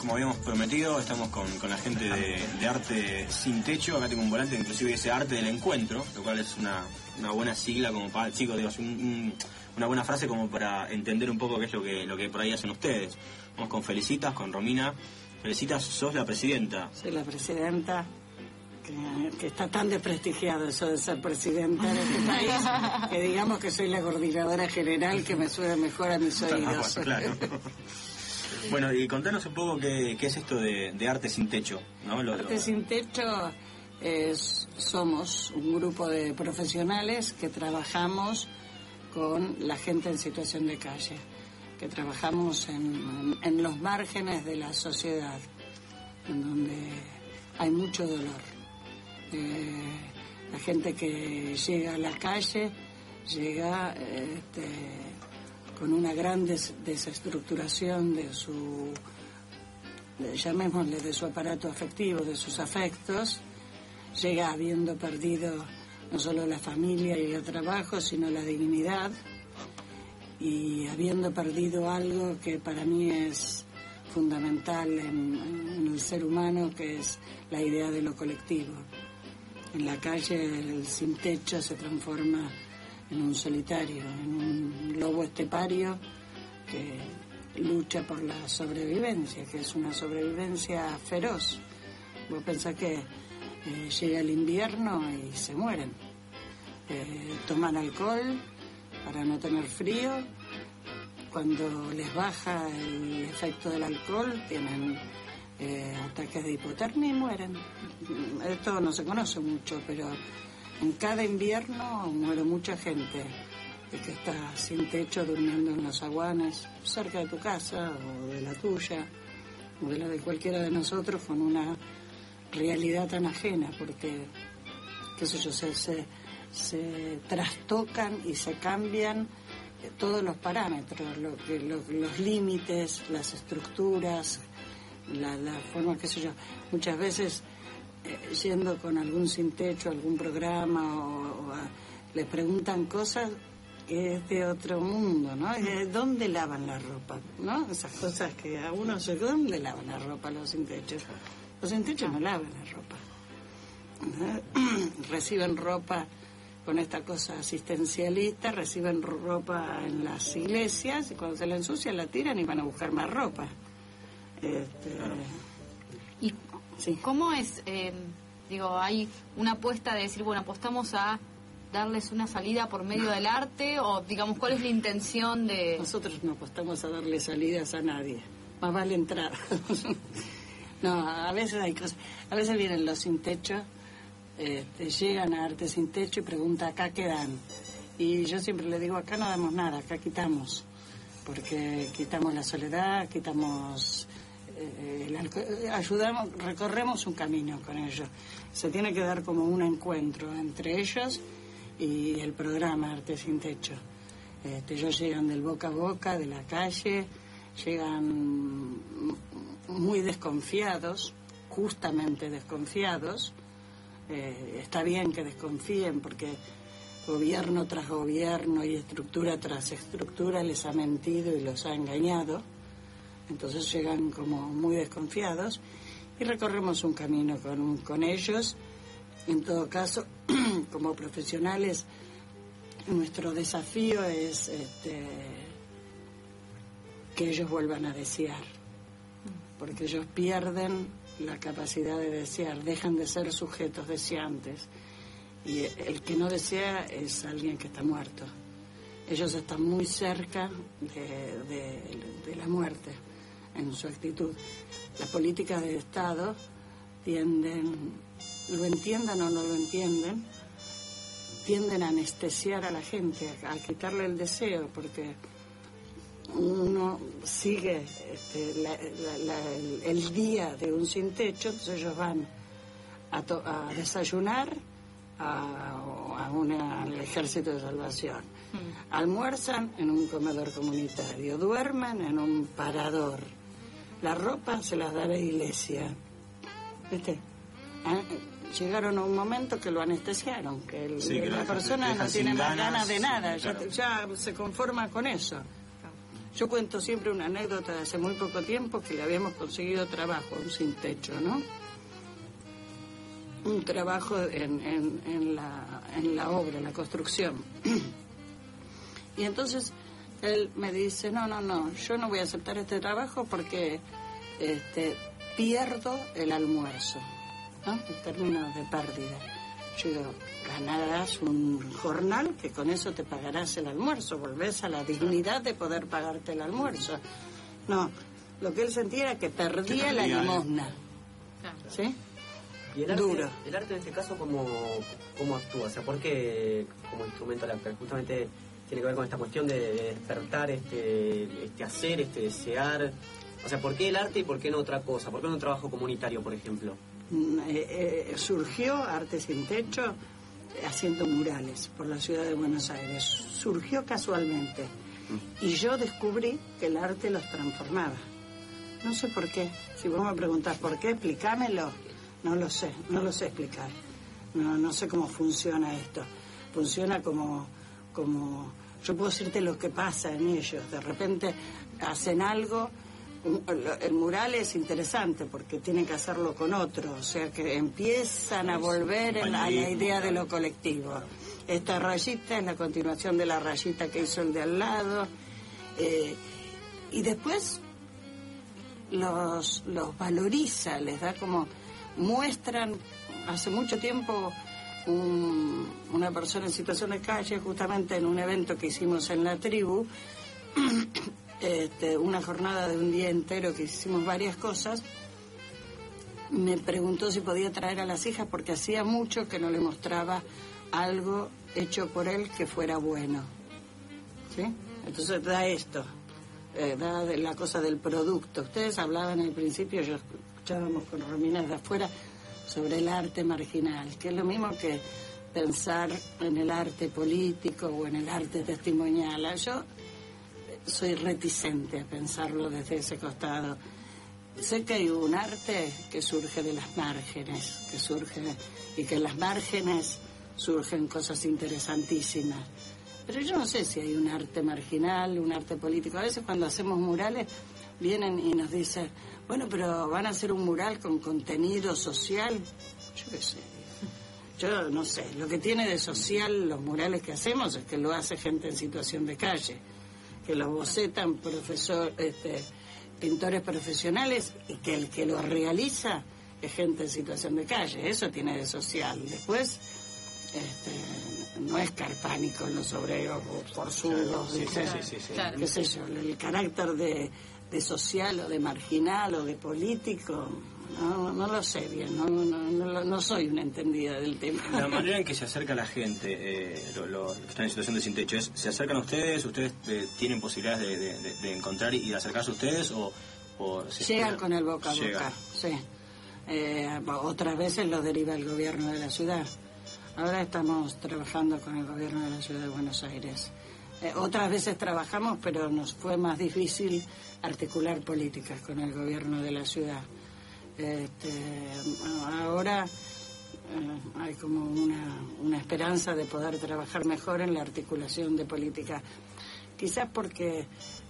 como habíamos prometido, estamos con la gente de Arte Sin Techo. Acá tengo un volante, inclusive dice Arte del Encuentro, lo cual es una buena sigla como para, chicos, digo, una buena frase como para entender un poco qué es lo que por ahí hacen ustedes. Vamos con Felicitas, con Romina. Felicitas, sos la presidenta. Soy la presidenta, que está tan desprestigiado eso de ser presidenta de este país, que digamos que soy la coordinadora general, que me suena mejor a mis oídos. Claro. Bueno, y contanos un poco qué es esto de Arte Sin Techo, ¿no? Arte Sin Techo somos un grupo de profesionales que trabajamos con la gente en situación de calle, que trabajamos en los márgenes de la sociedad, en donde hay mucho dolor. La gente que llega a la calle llega con una gran desestructuración de su, llamémosle, de su aparato afectivo, de sus afectos, llega habiendo perdido no solo la familia y el trabajo, sino la dignidad, y habiendo perdido algo que para mí es fundamental en el ser humano, que es la idea de lo colectivo. En la calle el sin techo se transforma en un solitario, en un lobo estepario que lucha por la sobrevivencia, que es una sobrevivencia feroz. Vos pensás que llega el invierno y se mueren. Toman alcohol para no tener frío. Cuando les baja el efecto del alcohol, tienen ataques de hipotermia y mueren. Esto no se conoce mucho, pero en cada invierno muere mucha gente que está sin techo, durmiendo en los zaguanes, cerca de tu casa o de la tuya, o de la de cualquiera de nosotros, con una realidad tan ajena, porque, qué sé yo, se trastocan y se cambian todos los parámetros, los límites, las estructuras, la forma, qué sé yo. Muchas veces yendo con algún sin techo, algún programa, les preguntan cosas que es de otro mundo, ¿no? ¿Dónde lavan la ropa? ¿No? Esas cosas que a uno se... ¿Dónde lavan la ropa los sin techos? Los sin techos no lavan la ropa. Reciben ropa con esta cosa asistencialista, reciben ropa en las iglesias y cuando se la ensucian la tiran y van a buscar más ropa. ¿Y sí, cómo es? Hay una apuesta de decir, bueno, apostamos a darles una salida por medio del arte, o digamos, ¿cuál es la intención de...? Nosotros no apostamos a darle salidas a nadie, más vale entrar. No, a veces hay cosas, a veces vienen los sin techo, llegan a Arte Sin Techo y preguntan, ¿acá qué dan? Y yo siempre le digo, acá no damos nada, acá quitamos, porque quitamos la soledad, quitamos el alcohol, ayudamos, recorremos un camino con ellos. Se tiene que dar como un encuentro entre ellos y el programa Arte Sin Techo. Ellos llegan del boca a boca, de la calle, llegan muy desconfiados, justamente desconfiados. Está bien que desconfíen porque gobierno tras gobierno y estructura tras estructura les ha mentido y los ha engañado. Entonces llegan como muy desconfiados y recorremos un camino con ellos. En todo caso, como profesionales, nuestro desafío es que ellos vuelvan a desear, porque ellos pierden la capacidad de desear, dejan de ser sujetos deseantes, y el que no desea es alguien que está muerto. Ellos están muy cerca de la muerte en su actitud. Las políticas de Estado tienden, lo entiendan o no lo entienden, tienden a anestesiar a la gente, a quitarle el deseo, porque uno sigue el día de un sin techo, entonces ellos van a desayunar al Ejército de Salvación, almuerzan en un comedor comunitario, duermen en un parador, la ropa se las da la iglesia, ¿viste? Llegaron a un momento que lo anestesiaron, que la persona no tiene más ganas de nada, ya se conforma con eso. Yo cuento siempre una anécdota de hace muy poco tiempo que le habíamos conseguido trabajo a un sin techo, ¿no? Un trabajo en la obra, en la construcción. Y entonces él me dice, no, yo no voy a aceptar este trabajo porque pierdo el almuerzo, ¿no? En términos de pérdida. Yo digo, ganarás un jornal que con eso te pagarás el almuerzo, volvés a la dignidad de poder pagarte el almuerzo. No, lo que él sentía era que perdía la limosna. ¿Sí? Y el arte, duro. El arte en este caso, ¿cómo actúa? O sea, ¿por qué como instrumento el arte? Justamente tiene que ver con esta cuestión de despertar, este hacer, este desear. O sea, ¿por qué el arte y por qué no otra cosa? ¿Por qué no un trabajo comunitario, por ejemplo? Surgió Arte Sin Techo haciendo murales por la ciudad de Buenos Aires. Surgió casualmente. Y yo descubrí que el arte los transformaba. No sé por qué. Si vos me preguntás por qué, explícamelo. No lo sé explicar. No sé cómo funciona esto. Funciona como yo puedo decirte lo que pasa en ellos. De repente hacen algo. El mural es interesante porque tienen que hacerlo con otro, o sea que empiezan a volver a la idea de lo colectivo. Esta rayita es la continuación de la rayita que hizo el de al lado, y después los valoriza, les da como, muestran. Hace mucho tiempo una persona en situación de calle, justamente en un evento que hicimos en la tribu, una jornada de un día entero que hicimos varias cosas, me preguntó si podía traer a las hijas porque hacía mucho que no le mostraba algo hecho por él que fuera bueno, ¿sí? Entonces da esto, da la cosa del producto. Ustedes hablaban al principio, yo escuchábamos con Romina de afuera sobre el arte marginal, que es lo mismo que pensar en el arte político o en el arte testimonial. Yo soy reticente a pensarlo desde ese costado. Sé que hay un arte que surge de las márgenes, y que en las márgenes surgen cosas interesantísimas. Pero yo no sé si hay un arte marginal, un arte político. A veces cuando hacemos murales vienen y nos dicen, bueno, pero van a hacer un mural con contenido social. Yo qué sé. Yo no sé. Lo que tiene de social los murales que hacemos es que lo hace gente en situación de calle, que los bocetan pintores profesionales y que el que lo realiza es gente en situación de calle. Eso tiene de social. Después no es carpánico en los obreros forzudos, Claro. qué sé yo, el carácter de social o de marginal o de político, no lo sé bien, no soy una entendida del tema. La manera en que se acerca la gente, los que están en situación de sin techo, ¿se acercan a ustedes tienen posibilidades de encontrar y de acercarse a ustedes o llegan con el boca a boca? Sí. Otras veces lo deriva el gobierno de la ciudad. Ahora estamos trabajando con el gobierno de la ciudad de Buenos Aires. Otras veces trabajamos, pero nos fue más difícil articular políticas con el gobierno de la ciudad. Ahora hay como una esperanza de poder trabajar mejor en la articulación de políticas, quizás porque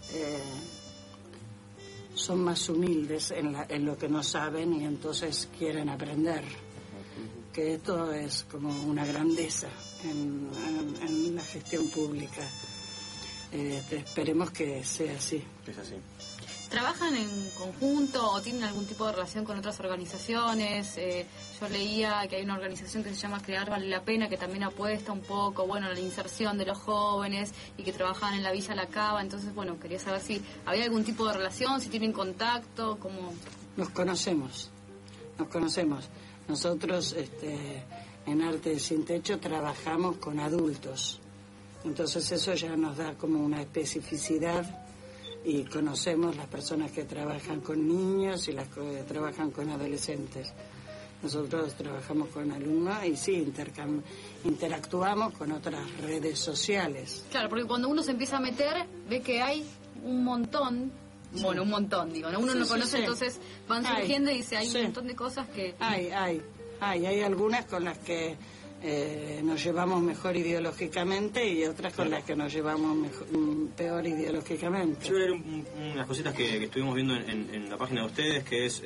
son más humildes en lo que no saben y entonces quieren aprender, que esto es como una grandeza en la gestión pública. Esperemos que sea así. Es así. ¿Trabajan en conjunto o tienen algún tipo de relación con otras organizaciones? Yo leía que hay una organización que se llama Crear Vale la Pena, que también apuesta un poco, bueno, a la inserción de los jóvenes y que trabajan en la Villa La Cava. Entonces, bueno, quería saber si había algún tipo de relación, si tienen contacto, cómo... Nos conocemos. Nosotros en Arte Sin Techo trabajamos con adultos. Entonces eso ya nos da como una especificidad y conocemos las personas que trabajan con niños y las que trabajan con adolescentes. Nosotros trabajamos con alumnos y sí, interactuamos con otras redes sociales. Claro, porque cuando uno se empieza a meter, ve que hay un montón, bueno, un montón, digo, ¿no? Uno no conoce, entonces van surgiendo y dice, hay un montón de cosas que... Hay algunas con las que nos llevamos mejor ideológicamente y otras con las que nos llevamos peor ideológicamente. Yo voy a leer unas cositas que estuvimos viendo en la página de ustedes, que es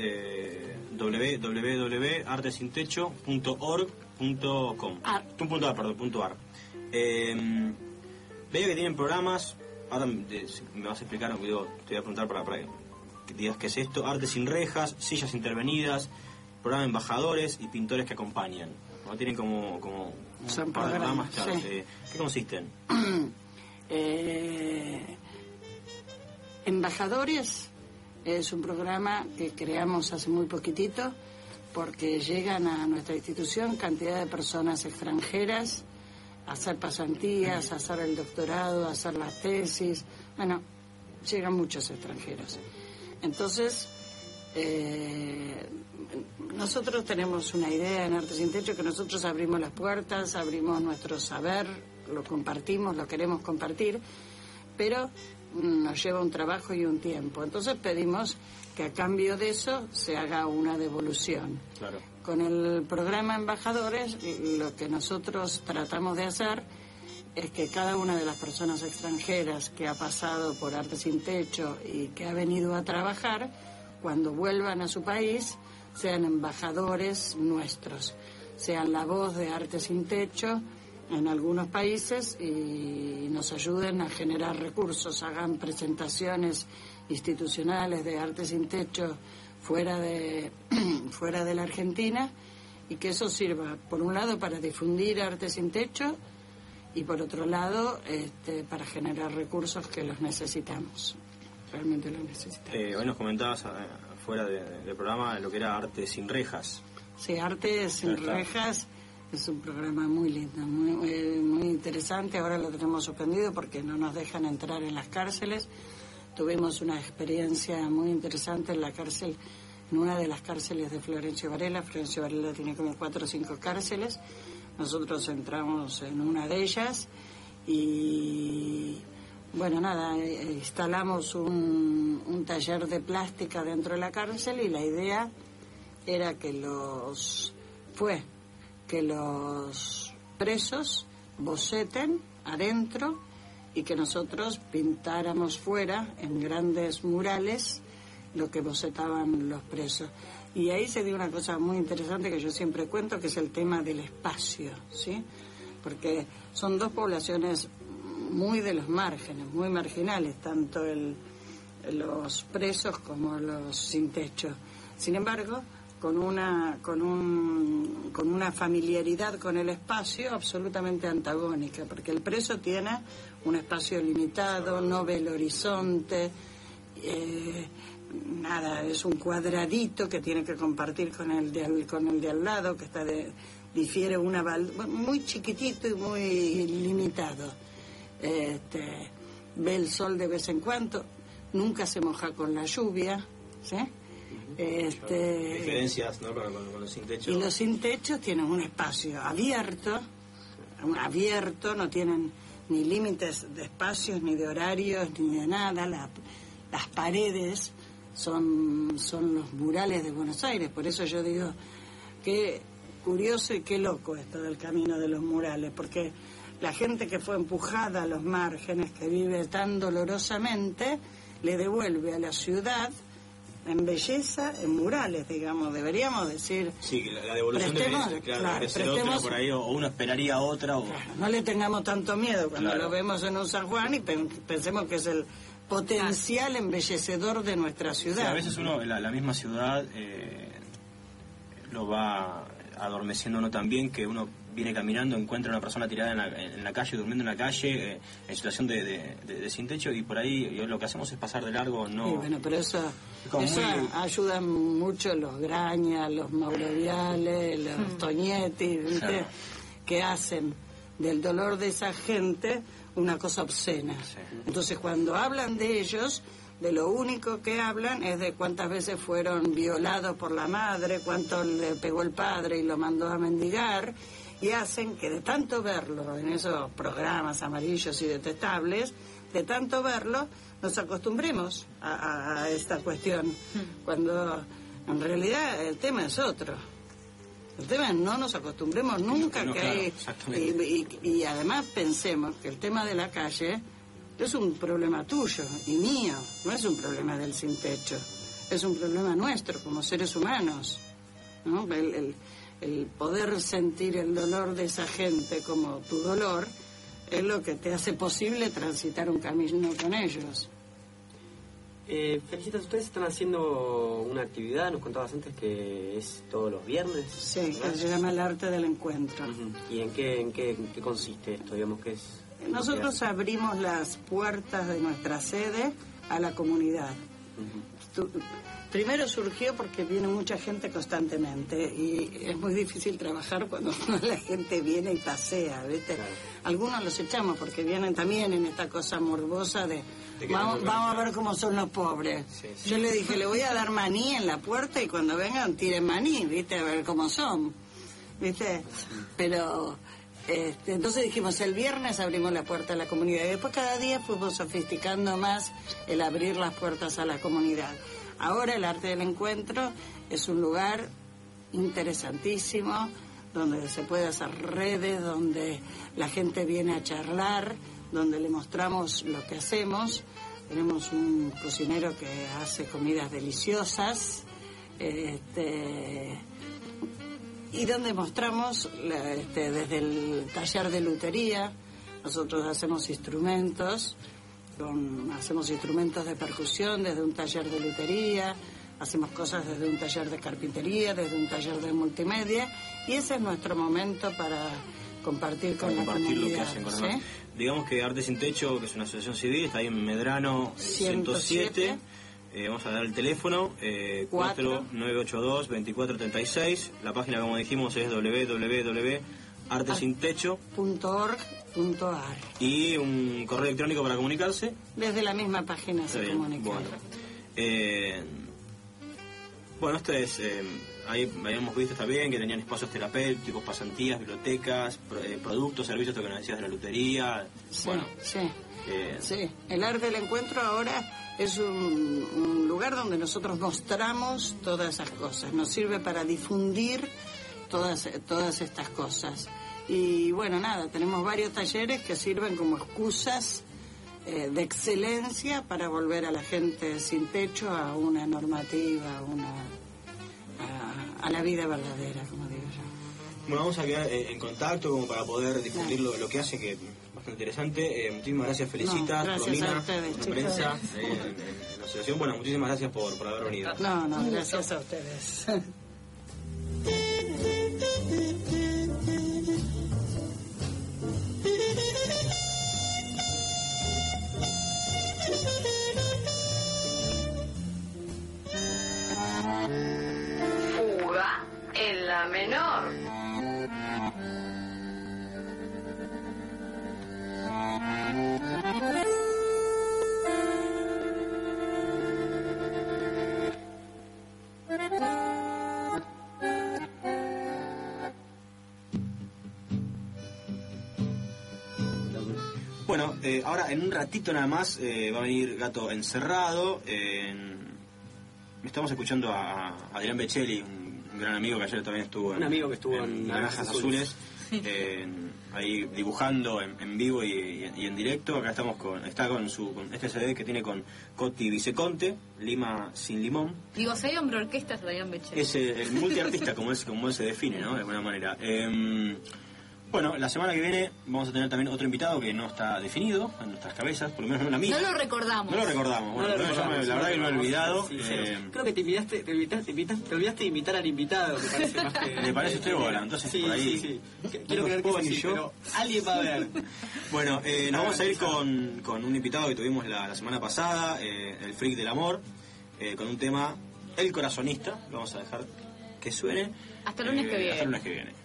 www.artesintecho.org.ar. Veo que tienen programas, ahora me vas a explicar, digo, te voy a preguntar para que digas qué es esto: Arte sin rejas, sillas intervenidas, programa de embajadores y pintores que acompañan. ¿No? Tienen como son un par de programas, claro. Sí. ¿Qué consisten? Embajadores es un programa que creamos hace muy poquitito porque llegan a nuestra institución cantidad de personas extranjeras a hacer pasantías, a hacer el doctorado, a hacer las tesis. Bueno, llegan muchos extranjeros. Entonces, nosotros tenemos una idea en Arte Sin Techo, que nosotros abrimos las puertas, abrimos nuestro saber, lo compartimos, lo queremos compartir, pero nos lleva un trabajo y un tiempo. Entonces pedimos que a cambio de eso se haga una devolución. Claro. Con el programa Embajadores, lo que nosotros tratamos de hacer es que cada una de las personas extranjeras que ha pasado por Arte Sin Techo y que ha venido a trabajar, cuando vuelvan a su país, sean embajadores nuestros, sean la voz de Arte Sin Techo en algunos países y nos ayuden a generar recursos, hagan presentaciones institucionales de Arte Sin Techo fuera de la Argentina, y que eso sirva, por un lado, para difundir Arte Sin Techo y, por otro lado, para generar recursos que los necesitamos. Realmente los necesitamos. Hoy nos comentabas fuera del programa lo que era Arte Sin Rejas. Sí, Arte Sin Rejas es un programa muy lindo, muy interesante. Ahora lo tenemos suspendido porque no nos dejan entrar en las cárceles. Tuvimos una experiencia muy interesante en la cárcel, en una de las cárceles de Florencio Varela. Florencio Varela tiene como 4 o 5 cárceles. Nosotros entramos en una de ellas y, bueno, nada, instalamos un taller de plástica dentro de la cárcel y la idea era que los presos boceten adentro y que nosotros pintáramos fuera en grandes murales lo que bocetaban los presos. Y ahí se dio una cosa muy interesante que yo siempre cuento, que es el tema del espacio, ¿sí? Porque son dos poblaciones muy de los márgenes, muy marginales, tanto los presos como los sin techo. Sin embargo, con una familiaridad con el espacio absolutamente antagónica, porque el preso tiene un espacio limitado, no ve el horizonte, nada, es un cuadradito que tiene que compartir con el de al lado, que difiere muy chiquitito y muy limitado. Ve el sol de vez en cuando, nunca se moja con la lluvia, ¿sí? Diferencias, ¿no? Con los sin techo. Y los sin techo tienen un espacio abierto, no tienen ni límites de espacios, ni de horarios, ni de nada. Las paredes son los murales de Buenos Aires. Por eso yo digo qué curioso y qué loco esto del camino de los murales, porque la gente que fue empujada a los márgenes, que vive tan dolorosamente, le devuelve a la ciudad en belleza, en murales, digamos. Deberíamos decir... Sí, que la devolución debe ser otra por ahí, o uno esperaría otra. O... Claro, no le tengamos tanto miedo cuando lo vemos en un San Juan y pensemos que es el potencial embellecedor de nuestra ciudad. Sí, a veces uno, la misma ciudad, lo va adormeciendo uno también, que uno viene caminando, encuentra a una persona tirada en la calle, durmiendo en la calle, en situación de sin techo, y por ahí lo que hacemos es pasar de largo, no... Sí, bueno, pero eso ayudan mucho los Graña, los Mauro Viale, los Toñetti, ¿viste? Claro. Que hacen del dolor de esa gente una cosa obscena. Sí. Entonces, cuando hablan de ellos, de lo único que hablan es de cuántas veces fueron violados por la madre, cuánto le pegó el padre y lo mandó a mendigar, y hacen que de tanto verlo en esos programas amarillos y detestables, de tanto verlo, nos acostumbremos a esta cuestión, cuando en realidad el tema es otro. El tema es no nos acostumbremos nunca No, que claro, hay... exactamente. Y además pensemos que el tema de la calle es un problema tuyo y mío, no es un problema del sin techo, es un problema nuestro como seres humanos, ¿no? El poder sentir el dolor de esa gente como tu dolor es lo que te hace posible transitar un camino con ellos. Felicitas, ustedes están haciendo una actividad, nos contabas antes que es todos los viernes. Sí, ¿verdad? que se llama el arte del encuentro. Ujú. ¿Y en qué consiste esto? Digamos que es. Nosotros abrimos las puertas de nuestra sede a la comunidad. Primero surgió porque viene mucha gente constantemente y es muy difícil trabajar cuando la gente viene y pasea, ¿viste? Claro. Algunos los echamos porque vienen también en esta cosa morbosa de vamos a ver cómo son los pobres. Sí, sí. Yo le dije, le voy a dar maní en la puerta y cuando vengan tiren maní, ¿viste? A ver cómo son, ¿viste? Pero... entonces dijimos, el viernes abrimos la puerta a la comunidad y después cada día fuimos sofisticando más el abrir las puertas a la comunidad. Ahora el arte del encuentro es un lugar interesantísimo donde se puede hacer redes, donde la gente viene a charlar, donde le mostramos lo que hacemos. Tenemos un cocinero que hace comidas deliciosas, y donde mostramos desde el taller de lutería. Nosotros hacemos instrumentos de percusión desde un taller de lutería, hacemos cosas desde un taller de carpintería, desde un taller de multimedia, y ese es nuestro momento para compartir con la compartir lo que comunidad. hacen con los ¿sí? demás. Digamos que Arte Sin Techo, que es una asociación civil, está ahí en Medrano 107. Vamos a dar el teléfono, 4982-2436. La página, como dijimos, es www.artesintecho.org.ar. Y un correo electrónico para comunicarse. Desde la misma página se comunica. Bueno, ustedes ahí habíamos visto también que tenían espacios terapéuticos, pasantías, bibliotecas, productos, servicios, lo que nos decías de la lutería. Sí, bueno, sí. Sí, el arte del encuentro ahora es un lugar donde nosotros mostramos todas esas cosas. Nos sirve para difundir todas estas cosas. Y bueno, nada, tenemos varios talleres que sirven como excusas de excelencia para volver a la gente sin techo a una normativa, a la vida verdadera, como digo yo. Bueno, vamos a quedar en contacto como para poder difundir lo que hace, que es bastante interesante. Muchísimas gracias, Felicitas, gracias Romina, a ustedes, por la chicos. prensa, en la asociación. Bueno, muchísimas gracias por haber venido. No, gracias a ustedes. Fuga en la menor. Bueno, ahora en un ratito nada más va a venir Gato Encerrado. Estamos escuchando a Adrián Bechelli, un gran amigo que ayer también estuvo en Naranjas Azules, ahí dibujando en vivo y en directo. Acá estamos con este CD que tiene con Coti Viceconte, Lima sin limón. Digo, si hay hombre orquesta, es Adrián Bechelli. Es el multiartista, como él se define, ¿no? De alguna manera. Bueno, la semana que viene vamos a tener también otro invitado que no está definido en nuestras cabezas, por lo menos no en la mía. No lo recordamos. No lo recordamos. Bueno, la verdad que lo he olvidado. Sí. Creo que te olvidaste de invitar al invitado, me parece más que... ¿Le parece usted bola? Entonces Sí, por ahí... sí. Quiero creer que puedo sí, ni yo. pero alguien va a ver. Bueno, nos vamos a ir con un invitado que tuvimos la semana pasada, el Freak del Amor, con un tema, El Corazonista. Lo vamos a dejar que suene. Hasta el lunes que viene. Hasta el lunes que viene.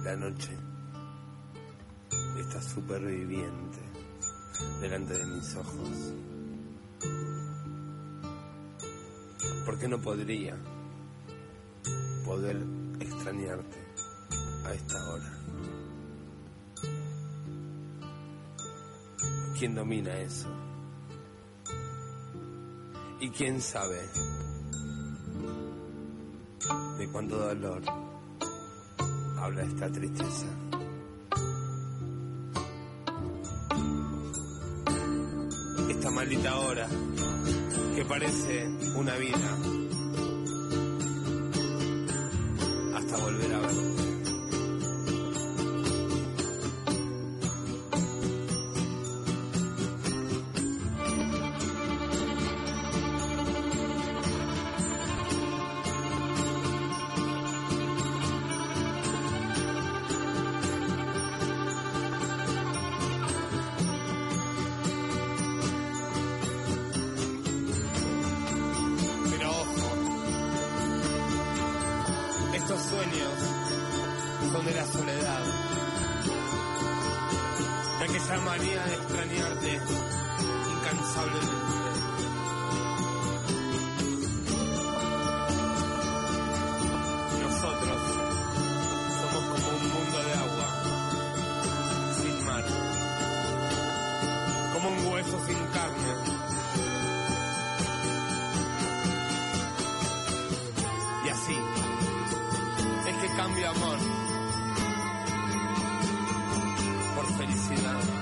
la noche está superviviente delante de mis ojos. ¿Por qué no podría poder extrañarte a esta hora? ¿Quién domina eso? ¿Y quién sabe de cuánto dolor habla esta tristeza? Esta maldita hora que parece una vida hasta volver a verte. Estos sueños son de la soledad, de aquella manía de extrañarte incansablemente. Nosotros somos como un mundo de agua, sin mar, como un hueso sin carne. Y así es que cambio amor por felicidad.